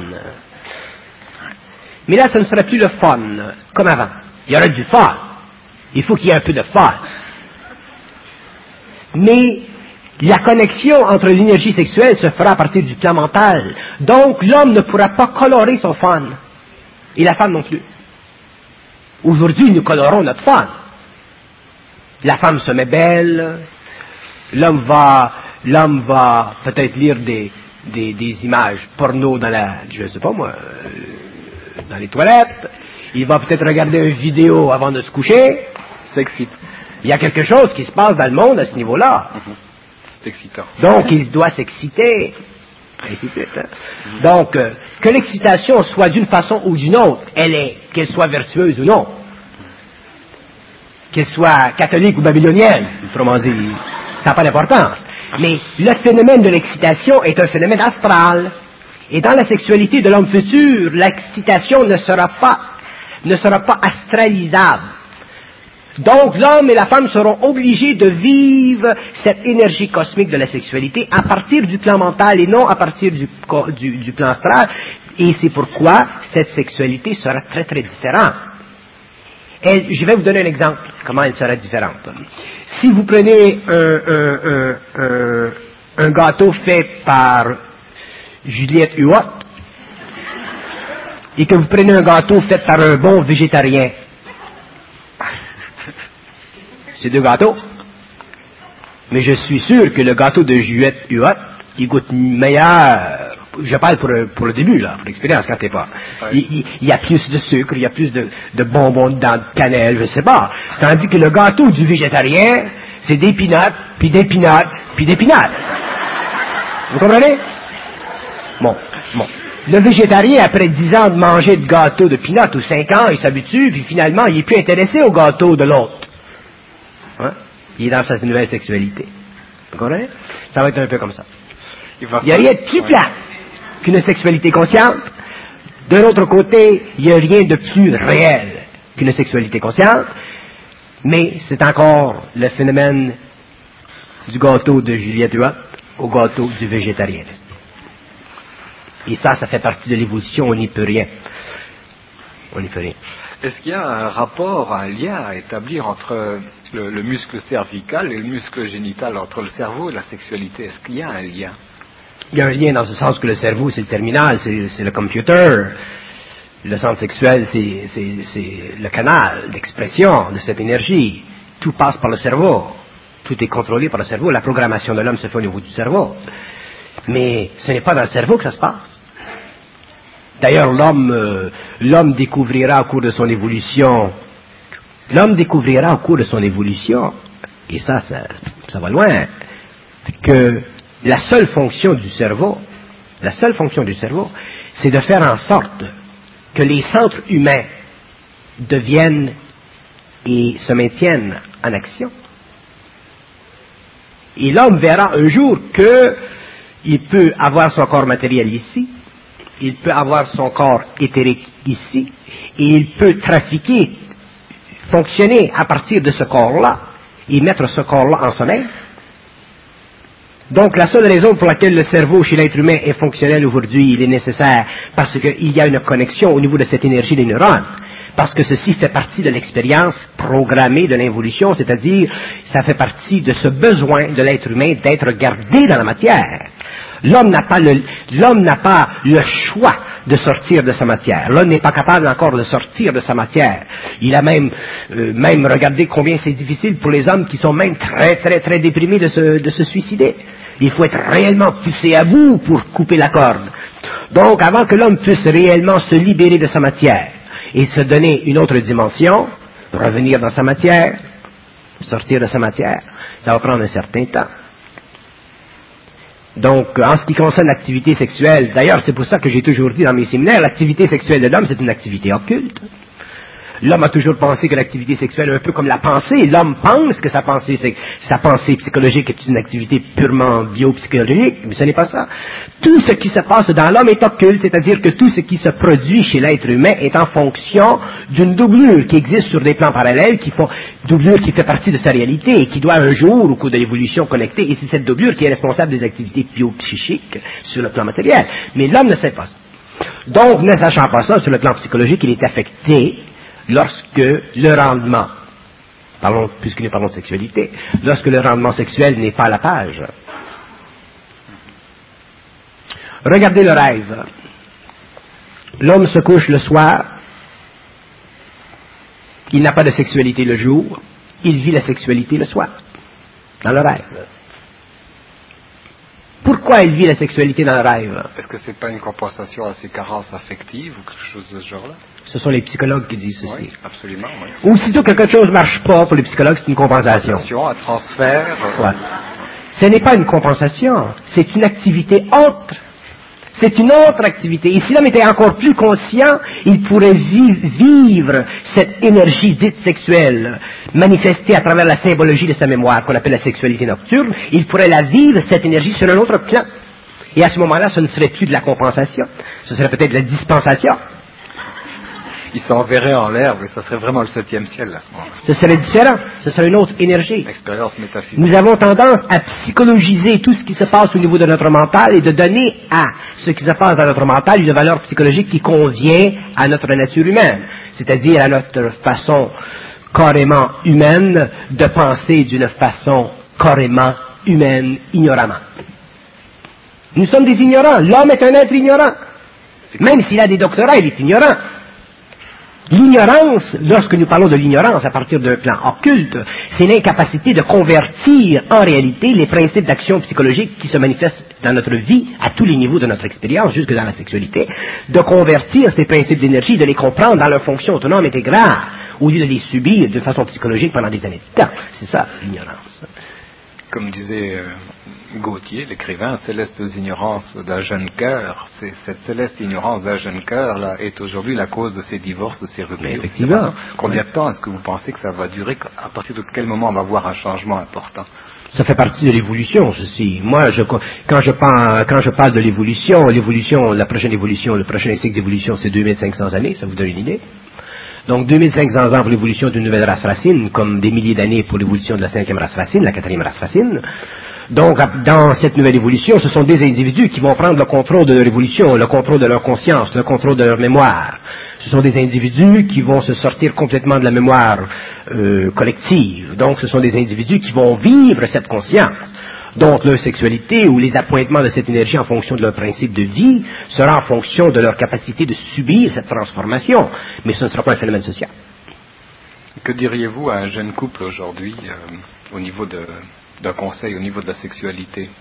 Mais là, ce ne sera plus le fun, comme avant. Il y aura du fun. Il faut qu'il y ait un peu de fun. Mais la connexion entre l'énergie sexuelle se fera à partir du plan mental. Donc, l'homme ne pourra pas colorer son fun. Et la femme non plus. Aujourd'hui, nous colorons notre femme. La femme se met belle, l'homme va, l'homme va peut-être lire des, des, des images porno dans la, je sais pas moi, euh, dans les toilettes, il va peut-être regarder une vidéo avant de se coucher. C'est excitant. Il y a quelque chose qui se passe dans le monde à ce niveau-là. Mm-hmm. C'est excitant. Donc, il doit s'exciter. Ainsi de suite, hein. Mm-hmm. Donc, euh, que l'excitation soit d'une façon ou d'une autre, elle est, qu'elle soit vertueuse ou non, qu'elle soit catholique ou babylonienne, autrement dit, ça n'a pas d'importance. Mais le phénomène de l'excitation est un phénomène astral. Et dans la sexualité de l'homme futur, l'excitation ne sera pas, ne sera pas astralisable. Donc l'homme et la femme seront obligés de vivre cette énergie cosmique de la sexualité à partir du plan mental et non à partir du, du, du plan astral. Et c'est pourquoi cette sexualité sera très très différente. Elle, je vais vous donner un exemple, comment elle sera différente. Si vous prenez un, un, un, un, un gâteau fait par Juliette Huot et que vous prenez un gâteau fait par un bon végétarien, c'est deux gâteaux. Mais je suis sûr que le gâteau de Juliette Huot, il goûte meilleur, je parle pour, pour le début, là, pour l'expérience, quand t'es pas. Ouais. Il, il, il y a plus de sucre, il y a plus de, de bonbons dedans, de cannelle, je sais pas. Tandis que le gâteau du végétarien, c'est des pinottes, puis des pinottes, puis des pinottes. Vous comprenez? Bon, bon. Le végétarien, après dix ans de manger de gâteau de pinottes, ou cinq ans, il s'habitue, puis finalement, il est plus intéressé au gâteau de l'autre. Hein? Il est dans sa nouvelle sexualité. Vous comprenez? Ça va être un peu comme ça. Il va Il n'y a rien de plus plat qu'une sexualité consciente. De l'autre côté, il n'y a rien de plus réel qu'une sexualité consciente. Mais c'est encore le phénomène du gâteau de Juliette Huot au gâteau du végétarianisme. Et ça, ça fait partie de l'évolution, on n'y peut rien. On n'y peut rien. Est-ce qu'il y a un rapport, un lien à établir entre le, le muscle cervical et le muscle génital, entre le cerveau et la sexualité? Est-ce qu'il y a un lien? Il y a un lien dans ce sens que le cerveau, c'est le terminal, c'est, c'est le computer. Le centre sexuel, c'est, c'est, c'est le canal d'expression de cette énergie. Tout passe par le cerveau. Tout est contrôlé par le cerveau. La programmation de l'homme se fait au niveau du cerveau. Mais ce n'est pas dans le cerveau que ça se passe. D'ailleurs, l'homme, euh, l'homme découvrira au cours de son évolution, l'homme découvrira au cours de son évolution, et ça, ça, ça va loin, que la seule fonction du cerveau, la seule fonction du cerveau, c'est de faire en sorte que les centres humains deviennent et se maintiennent en action. Et l'homme verra un jour qu'il peut avoir son corps matériel ici, il peut avoir son corps éthérique ici, et il peut trafiquer, fonctionner à partir de ce corps-là, et mettre ce corps-là en sommeil. Donc la seule raison pour laquelle le cerveau chez l'être humain est fonctionnel aujourd'hui, il est nécessaire, parce qu'il y a une connexion au niveau de cette énergie des neurones. Parce que ceci fait partie de l'expérience programmée de l'involution, c'est-à-dire, ça fait partie de ce besoin de l'être humain d'être gardé dans la matière. L'homme n'a pas le, l'homme n'a pas le choix de sortir de sa matière. L'homme n'est pas capable encore de sortir de sa matière. Il a même, euh, même regardé combien c'est difficile pour les hommes qui sont même très, très, très déprimés de se, de se suicider. Il faut être réellement poussé à bout pour couper la corde. Donc, avant que l'homme puisse réellement se libérer de sa matière et se donner une autre dimension, revenir dans sa matière, sortir de sa matière, ça va prendre un certain temps. Donc, en ce qui concerne l'activité sexuelle, d'ailleurs, c'est pour ça que j'ai toujours dit dans mes séminaires, l'activité sexuelle de l'homme, c'est une activité occulte. L'homme a toujours pensé que l'activité sexuelle est un peu comme la pensée. L'homme pense que sa pensée, c'est, sa pensée psychologique est une activité purement biopsychologique, mais ce n'est pas ça. Tout ce qui se passe dans l'homme est occulte, c'est-à-dire que tout ce qui se produit chez l'être humain est en fonction d'une doublure qui existe sur des plans parallèles, qui font, doublure qui fait partie de sa réalité et qui doit un jour, au cours de l'évolution, connecter, et c'est cette doublure qui est responsable des activités biopsychiques sur le plan matériel. Mais l'homme ne sait pas ça. Donc, ne sachant pas ça, sur le plan psychologique, il est affecté lorsque le rendement, parlons, puisque nous parlons de sexualité, lorsque le rendement sexuel n'est pas à la page. Regardez le rêve. L'homme se couche le soir, il n'a pas de sexualité le jour, il vit la sexualité le soir, dans le rêve. Pourquoi il vit la sexualité dans le rêve? Est-ce que c'est pas une compensation à ses carences affectives ou quelque chose de ce genre-là? Ce sont les psychologues qui disent ceci. Oui, absolument, oui. Aussitôt que quelque chose ne marche pas pour les psychologues, c'est une compensation. Compensation, un transfert. Euh... Ouais. Ce n'est pas une compensation, c'est une activité autre. C'est une autre activité. Et si l'homme était encore plus conscient, il pourrait vi- vivre cette énergie dite sexuelle, manifestée à travers la symbologie de sa mémoire, qu'on appelle la sexualité nocturne. Il pourrait la vivre, cette énergie, sur un autre plan. Et à ce moment-là, ce ne serait plus de la compensation. Ce serait peut-être de la dispensation. Il s'enverrait en l'air, mais ça serait vraiment le septième ciel à ce moment-là. Ce serait différent. Ce serait une autre énergie. Expérience métaphysique. Nous avons tendance à psychologiser tout ce qui se passe au niveau de notre mental et de donner à ce qui se passe dans notre mental une valeur psychologique qui convient à notre nature humaine, c'est-à-dire à notre façon carrément humaine de penser d'une façon carrément humaine, ignoramment. Nous sommes des ignorants. L'homme est un être ignorant. Même s'il a des doctorats, il est ignorant. L'ignorance, lorsque nous parlons de l'ignorance à partir d'un plan occulte, c'est l'incapacité de convertir en réalité les principes d'action psychologique qui se manifestent dans notre vie, à tous les niveaux de notre expérience, jusque dans la sexualité, de convertir ces principes d'énergie, de les comprendre dans leur fonction autonome intégrale, au lieu de les subir de façon psychologique pendant des années de temps. C'est ça, l'ignorance. Comme disait euh, Gautier, l'écrivain, célestes ignorances d'un jeune cœur, c'est, cette céleste ignorance d'un jeune cœur là est aujourd'hui la cause de ces divorces, de ces ruptures. Effectivement. Combien de temps est-ce que vous pensez que ça va durer? À partir de quel moment on va voir un changement important? Ça fait partie de l'évolution, ceci. Moi, je, quand, je parle, quand je parle de l'évolution, l'évolution, la prochaine évolution, le prochain cycle d'évolution, c'est deux mille cinq cents années, ça vous donne une idée? Donc deux mille cinq cents ans pour l'évolution d'une nouvelle race racine, comme des milliers d'années pour l'évolution de la cinquième race racine, la quatrième race racine. Donc dans cette nouvelle évolution, ce sont des individus qui vont prendre le contrôle de leur évolution, le contrôle de leur conscience, le contrôle de leur mémoire. Ce sont des individus qui vont se sortir complètement de la mémoire euh, collective. Donc ce sont des individus qui vont vivre cette conscience. Donc leur sexualité ou les appointements de cette énergie en fonction de leur principe de vie sera en fonction de leur capacité de subir cette transformation, mais ce ne sera pas un phénomène social. Que diriez-vous à un jeune couple aujourd'hui euh, au niveau de, d'un conseil, au niveau de la sexualité,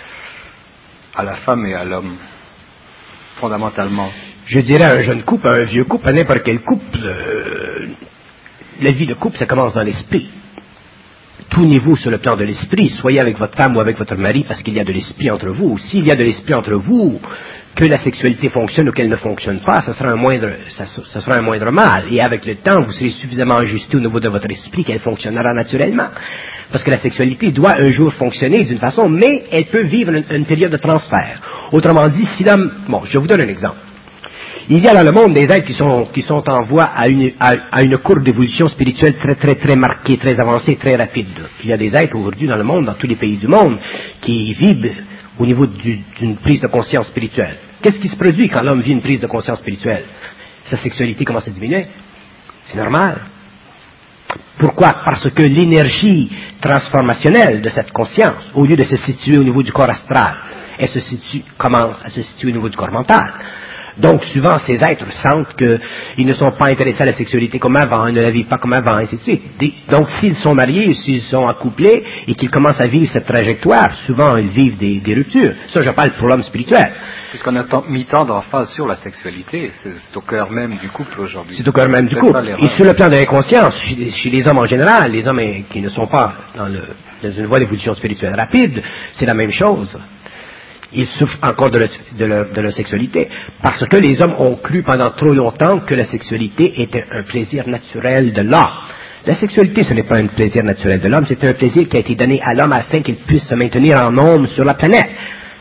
à la femme et à l'homme, fondamentalement? Je dirais à un jeune couple, à un vieux couple, à n'importe quel couple, euh, la vie de couple, ça commence dans l'esprit. Tout niveau sur le plan de l'esprit, soyez avec votre femme ou avec votre mari parce qu'il y a de l'esprit entre vous. S'il y a de l'esprit entre vous, que la sexualité fonctionne ou qu'elle ne fonctionne pas, ça sera un moindre, ça, ça sera un moindre mal. Et avec le temps, vous serez suffisamment ajusté au niveau de votre esprit qu'elle fonctionnera naturellement. Parce que la sexualité doit un jour fonctionner d'une façon, mais elle peut vivre une, une période de transfert. Autrement dit, si l'homme, bon, je vous donne un exemple. Il y a dans le monde des êtres qui sont, qui sont en voie à une, à, à une courbe d'évolution spirituelle très, très, très marquée, très avancée, très rapide. Il y a des êtres aujourd'hui dans le monde, dans tous les pays du monde, qui vivent au niveau du, d'une prise de conscience spirituelle. Qu'est-ce qui se produit quand l'homme vit une prise de conscience spirituelle? Sa sexualité commence à diminuer. C'est normal. Pourquoi? Parce que l'énergie transformationnelle de cette conscience, au lieu de se situer au niveau du corps astral, elle se situe, commence à se situer au niveau du corps mental. Donc, souvent, ces êtres sentent qu'ils ne sont pas intéressés à la sexualité comme avant, ils ne la vivent pas comme avant, et ainsi de suite. Donc, s'ils sont mariés, s'ils sont accouplés, et qu'ils commencent à vivre cette trajectoire, souvent, ils vivent des, des ruptures. Ça, je parle pour l'homme spirituel. Puisqu'on a tant, mis tant d'emphase sur la sexualité, c'est, c'est au cœur même du couple aujourd'hui. C'est au cœur même du couple. Et sur le plan de l'inconscience, chez, chez les hommes en général, les hommes qui ne sont pas dans, le, dans une voie d'évolution spirituelle rapide, c'est la même chose. Ils souffrent encore de, le, de, leur, de leur sexualité, parce que les hommes ont cru pendant trop longtemps que la sexualité était un plaisir naturel de l'homme. La sexualité, ce n'est pas un plaisir naturel de l'homme, c'est un plaisir qui a été donné à l'homme afin qu'il puisse se maintenir en nombre sur la planète.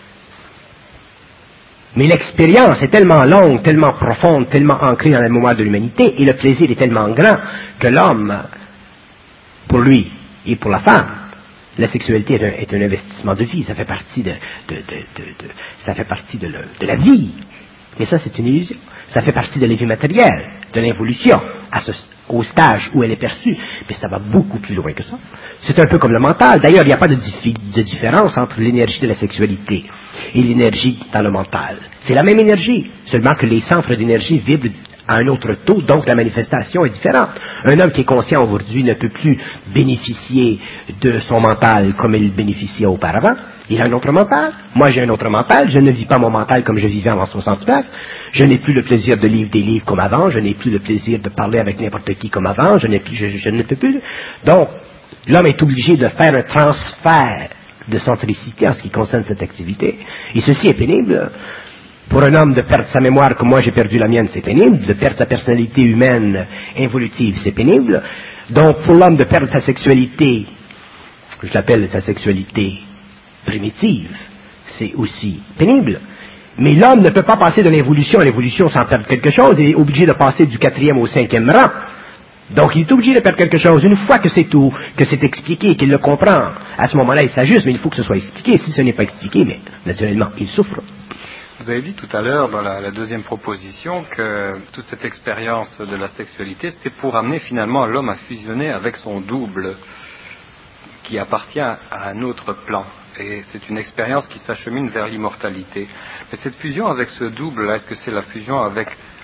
Mais l'expérience est tellement longue, tellement profonde, tellement ancrée dans la mémoire de l'humanité, et le plaisir est tellement grand que l'homme, pour lui et pour la femme, la sexualité est un, est un investissement de vie, ça fait partie de, de, de, de, de ça fait partie de, le, de la vie. Mais ça, c'est une illusion. Ça fait partie de la vie matérielle, de l'évolution, à ce, au stage où elle est perçue. Mais ça va beaucoup plus loin que ça. C'est un peu comme le mental. D'ailleurs, il n'y a pas de, dif- de différence entre l'énergie de la sexualité et l'énergie dans le mental. C'est la même énergie, seulement que les centres d'énergie vibrent à un autre taux, donc la manifestation est différente. Un homme qui est conscient aujourd'hui ne peut plus bénéficier de son mental comme il bénéficiait auparavant. Il a un autre mental. Moi, j'ai un autre mental. Je ne vis pas mon mental comme je vivais avant soixante-neuf. Je n'ai plus le plaisir de lire des livres comme avant. Je n'ai plus le plaisir de parler avec n'importe qui comme avant. Je n'ai plus, je, je ne peux plus. Donc, l'homme est obligé de faire un transfert de centricité en ce qui concerne cette activité. Et ceci est pénible. Pour un homme de perdre sa mémoire comme moi j'ai perdu la mienne, c'est pénible. De perdre sa personnalité humaine involutive, c'est pénible. Donc pour l'homme de perdre sa sexualité, je l'appelle sa sexualité primitive, c'est aussi pénible. Mais l'homme ne peut pas passer de l'évolution à l'évolution sans perdre quelque chose. Il est obligé de passer du quatrième au cinquième rang. Donc il est obligé de perdre quelque chose. Une fois que c'est tout, que c'est expliqué, qu'il le comprend, à ce moment-là il s'ajuste, mais il faut que ce soit expliqué. Si ce n'est pas expliqué, mais naturellement il souffre. Vous avez dit tout à l'heure dans la, la deuxième proposition que toute cette expérience de la sexualité, c'était pour amener finalement l'homme à fusionner avec son double qui appartient à un autre plan. Et c'est une expérience qui s'achemine vers l'immortalité. Mais cette fusion avec ce double, est-ce que c'est la fusion avec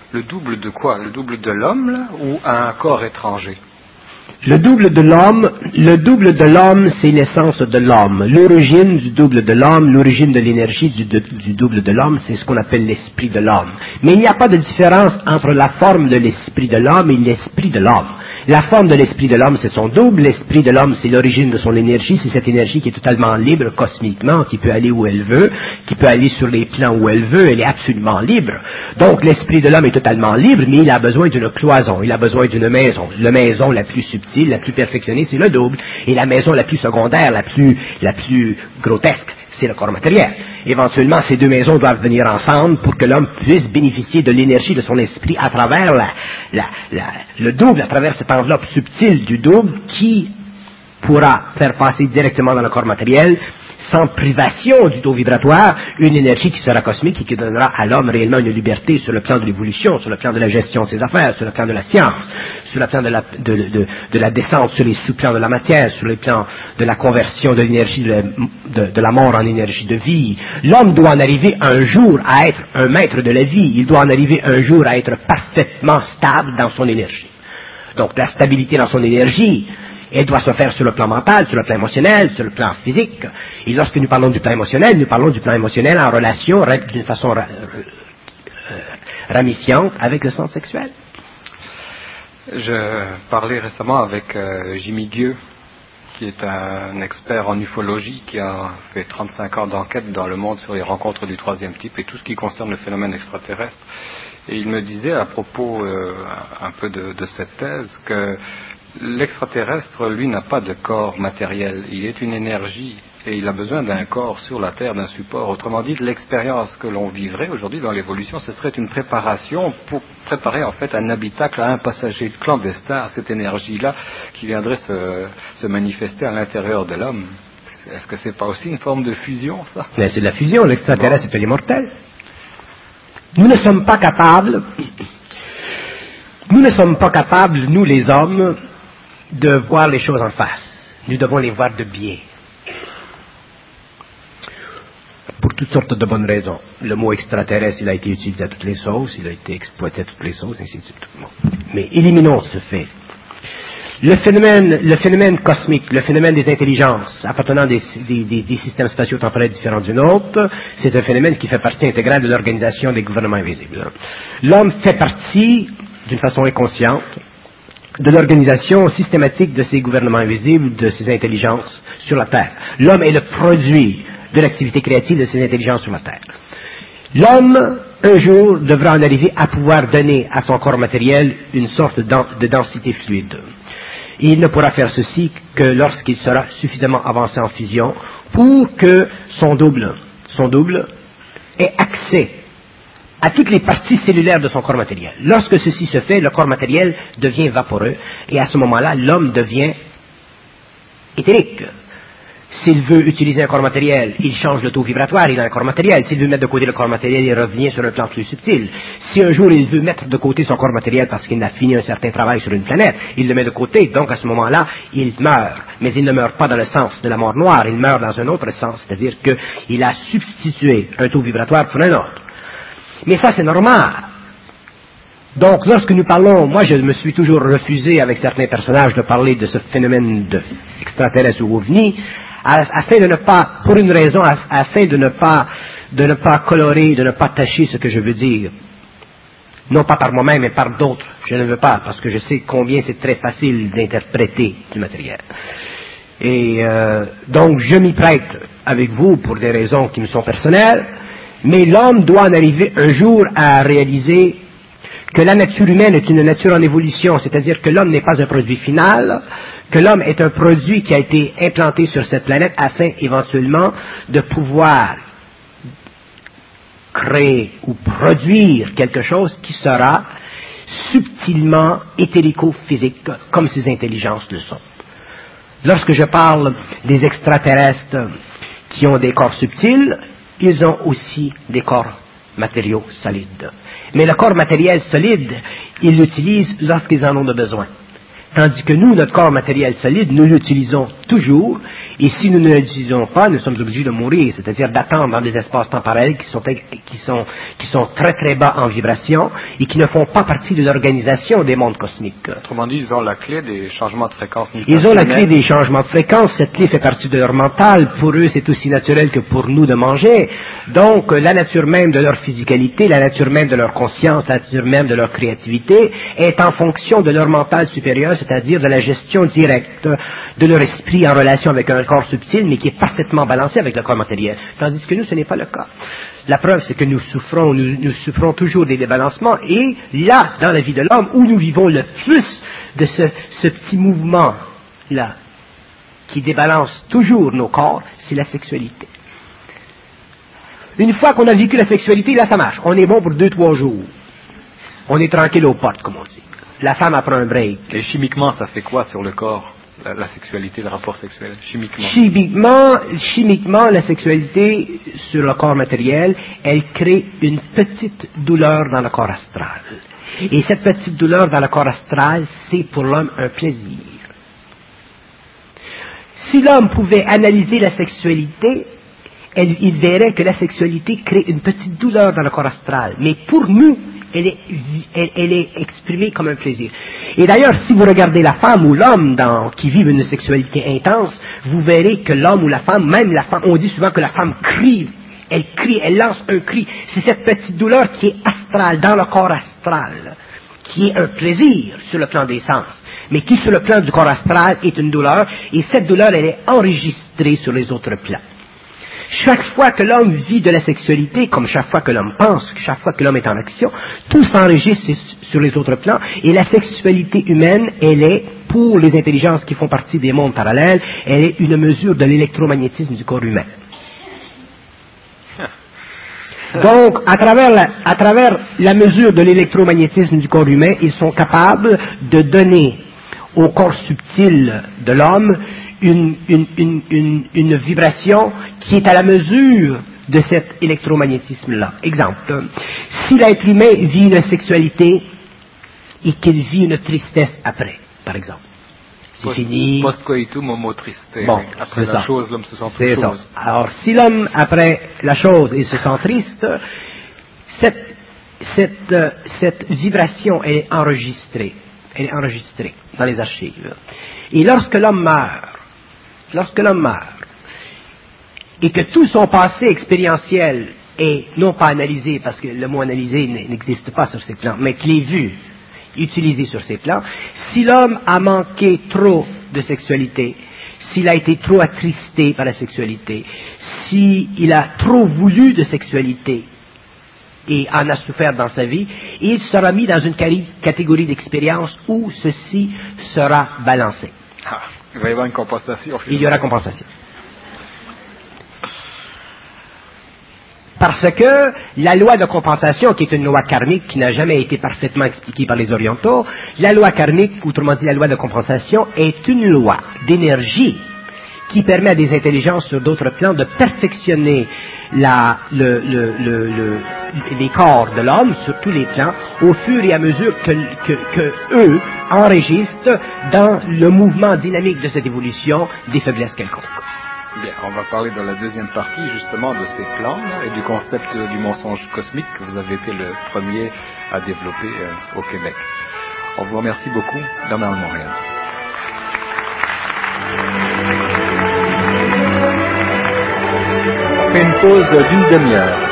Le double de quoi? Le double de l'homme, là, ou un corps étranger? Le double de l'homme, le double de l'homme, c'est l'essence de l'homme. L'origine du double de l'homme, l'origine de l'énergie du, de, du double de l'homme, c'est ce qu'on appelle l'esprit de l'homme. Mais il n'y a pas de différence entre la forme de l'esprit de l'homme et l'esprit de l'homme. La forme de l'esprit de l'homme, c'est son double. L'esprit de l'homme, c'est l'origine de son énergie. C'est cette énergie qui est totalement libre cosmiquement, qui peut aller où elle veut, qui peut aller sur les plans où elle veut. Elle est absolument libre. Donc l'esprit de l'homme est totalement libre, mais il a besoin d'une cloison. Il a besoin d'une maison. La maison la plus subtile, la plus perfectionnée, c'est le double. Et la maison la plus secondaire, la plus, la plus grotesque, c'est le corps matériel. Éventuellement, ces deux maisons doivent venir ensemble pour que l'homme puisse bénéficier de l'énergie de son esprit à travers la, la, la, le double, à travers cette enveloppe subtile du double qui pourra faire passer directement dans le corps matériel, sans privation du taux vibratoire, une énergie qui sera cosmique et qui donnera à l'homme réellement une liberté sur le plan de l'évolution, sur le plan de la gestion de ses affaires, sur le plan de la science, sur le plan de la, de, de, de la descente sur les sous-plans de la matière, sur le plan de la conversion de l'énergie de, de, de la mort en énergie de vie. L'homme doit en arriver un jour à être un maître de la vie, il doit en arriver un jour à être parfaitement stable dans son énergie. Donc la stabilité dans son énergie, elle doit se faire sur le plan mental, sur le plan émotionnel, sur le plan physique. Et lorsque nous parlons du plan émotionnel, nous parlons du plan émotionnel en relation d'une façon ramifiante avec le sens sexuel. Je parlais récemment avec euh, Jimmy Gueux, qui est un expert en ufologie, qui a fait trente-cinq ans d'enquête dans le monde sur les rencontres du troisième type et tout ce qui concerne le phénomène extraterrestre. Et il me disait à propos euh, un peu de, de cette thèse que l'extraterrestre, lui, n'a pas de corps matériel. Il est une énergie et il a besoin d'un corps sur la Terre, d'un support. Autrement dit, l'expérience que l'on vivrait aujourd'hui dans l'évolution, ce serait une préparation pour préparer en fait un habitacle à un passager clandestin, à cette énergie-là qui viendrait se, se manifester à l'intérieur de l'homme. Est-ce que c'est pas aussi une forme de fusion, ça? Mais c'est de la fusion. L'extraterrestre est immortel. Nous ne sommes pas capables, nous ne sommes pas capables, nous les hommes, de voir les choses en face. Nous devons les voir de biais. Pour toutes sortes de bonnes raisons. Le mot extraterrestre, il a été utilisé à toutes les sauces, il a été exploité à toutes les sauces, ainsi de suite. Mais éliminons ce fait. Le phénomène, le phénomène cosmique, le phénomène des intelligences appartenant des, des, des, des systèmes spatio-temporels différents d'une autre, c'est un phénomène qui fait partie intégrale de l'organisation des gouvernements invisibles. L'homme fait partie, d'une façon inconsciente, de l'organisation systématique de ces gouvernements invisibles, de ces intelligences sur la Terre. L'homme est le produit de l'activité créative de ces intelligences sur la Terre. L'homme, un jour, devra en arriver à pouvoir donner à son corps matériel une sorte de densité fluide. Et il ne pourra faire ceci que lorsqu'il sera suffisamment avancé en fusion pour que son double, son double ait accès à toutes les parties cellulaires de son corps matériel. Lorsque ceci se fait, le corps matériel devient vaporeux et à ce moment-là, l'homme devient éthérique. S'il veut utiliser un corps matériel, il change le taux vibratoire, il a un corps matériel. S'il veut mettre de côté le corps matériel, il revient sur un plan plus subtil. Si un jour il veut mettre de côté son corps matériel parce qu'il a fini un certain travail sur une planète, il le met de côté, donc à ce moment-là, il meurt. Mais il ne meurt pas dans le sens de la mort noire, il meurt dans un autre sens, c'est-à-dire qu'il a substitué un taux vibratoire pour un autre. Mais ça, c'est normal. Donc, lorsque nous parlons, moi, je me suis toujours refusé avec certains personnages de parler de ce phénomène de extraterrestre ou ovni, afin de ne pas, pour une raison, afin de ne pas, de ne pas colorer, de ne pas tâcher ce que je veux dire. Non pas par moi-même, mais par d'autres. Je ne veux pas, parce que je sais combien c'est très facile d'interpréter du matériel. Et euh, donc, je m'y prête avec vous pour des raisons qui me sont personnelles, mais l'homme doit en arriver un jour à réaliser que la nature humaine est une nature en évolution, c'est-à-dire que l'homme n'est pas un produit final, que l'homme est un produit qui a été implanté sur cette planète afin éventuellement de pouvoir créer ou produire quelque chose qui sera subtilement éthérico-physique, comme ces intelligences le sont. Lorsque je parle des extraterrestres qui ont des corps subtils, ils ont aussi des corps matériaux solides. Mais le corps matériel solide, ils l'utilisent lorsqu'ils en ont besoin. Tandis que nous, notre corps matériel solide, nous l'utilisons toujours Et si nous ne l'utilisons pas, nous sommes obligés de mourir, c'est-à-dire d'attendre dans des espaces temporels qui sont, qui, sont, qui sont très très bas en vibration et qui ne font pas partie de l'organisation des mondes cosmiques. Autrement dit, ils ont la clé des changements de fréquence. Ils ont la clé des changements de fréquence, cette clé fait partie de leur mental, pour eux c'est aussi naturel que pour nous de manger, donc la nature même de leur physicalité, la nature même de leur conscience, la nature même de leur créativité est en fonction de leur mental supérieur, c'est-à-dire de la gestion directe de leur esprit en relation avec un corps subtil, mais qui est parfaitement balancé avec le corps matériel. Tandis que nous, ce n'est pas le cas. La preuve, c'est que nous souffrons, nous, nous souffrons toujours des débalancements, et là, dans la vie de l'homme, où nous vivons le plus de ce, ce petit mouvement-là, qui débalance toujours nos corps, c'est la sexualité. Une fois qu'on a vécu la sexualité, là, ça marche. On est bon pour deux, trois jours. On est tranquille aux portes, comme on dit. La femme a pris un break. Et chimiquement, ça fait quoi sur le corps? La, la sexualité, le rapport sexuel, chimiquement. Chimiquement, chimiquement, la sexualité sur le corps matériel, elle crée une petite douleur dans le corps astral. Et cette petite douleur dans le corps astral, c'est pour l'homme un plaisir. Si l'homme pouvait analyser la sexualité, elle, il verrait que la sexualité crée une petite douleur dans le corps astral. Mais pour nous, Elle est, elle, elle est exprimée comme un plaisir. Et d'ailleurs, si vous regardez la femme ou l'homme dans, qui vivent une sexualité intense, vous verrez que l'homme ou la femme, même la femme, on dit souvent que la femme crie, elle crie, elle lance un cri. C'est cette petite douleur qui est astrale, dans le corps astral, qui est un plaisir sur le plan des sens, mais qui sur le plan du corps astral est une douleur, et cette douleur, elle est enregistrée sur les autres plans. Chaque fois que l'homme vit de la sexualité, comme chaque fois que l'homme pense, chaque fois que l'homme est en action, tout s'enregistre sur les autres plans, et la sexualité humaine, elle est, pour les intelligences qui font partie des mondes parallèles, elle est une mesure de l'électromagnétisme du corps humain. Donc, à travers, la, à travers la mesure de l'électromagnétisme du corps humain, ils sont capables de donner au corps subtil de l'homme une, une, une, une, une vibration qui est à la mesure de cet électromagnétisme-là. Exemple, si l'être humain vit une sexualité et qu'il vit une tristesse après, par exemple, c'est Post, fini. Post-coitum homo triste. Bon, après la ça. chose, l'homme se sent c'est plus ça. chose. Alors, si l'homme, après la chose, il se sent triste, cette, cette, euh, cette vibration est enregistrée. Elle est enregistrée dans les archives. Et lorsque l'homme meurt, lorsque l'homme meurt, et que tout son passé expérientiel est non pas analysé, parce que le mot analysé n'existe pas sur ces plans, mais qu'il est vu, utilisé sur ces plans, si l'homme a manqué trop de sexualité, s'il a été trop attristé par la sexualité, s'il a trop voulu de sexualité, et en a souffert dans sa vie, il sera mis dans une catégorie d'expérience où ceci sera balancé. Ah, il va y avoir une compensation. Il y aura compensation. Parce que la loi de compensation, qui est une loi karmique qui n'a jamais été parfaitement expliquée par les orientaux, la loi karmique, autrement dit la loi de compensation, est une loi d'énergie qui permet à des intelligences sur d'autres plans de perfectionner la, le, le, le, le, les corps de l'homme sur tous les plans au fur et à mesure que, que, que eux enregistrent dans le mouvement dynamique de cette évolution des faiblesses quelconques. Bien, on va parler dans la deuxième partie justement de ces plans et du concept du mensonge cosmique que vous avez été le premier à développer euh, au Québec. On vous remercie beaucoup, Bernard Montréal. On fait une pause d'une demi-heure.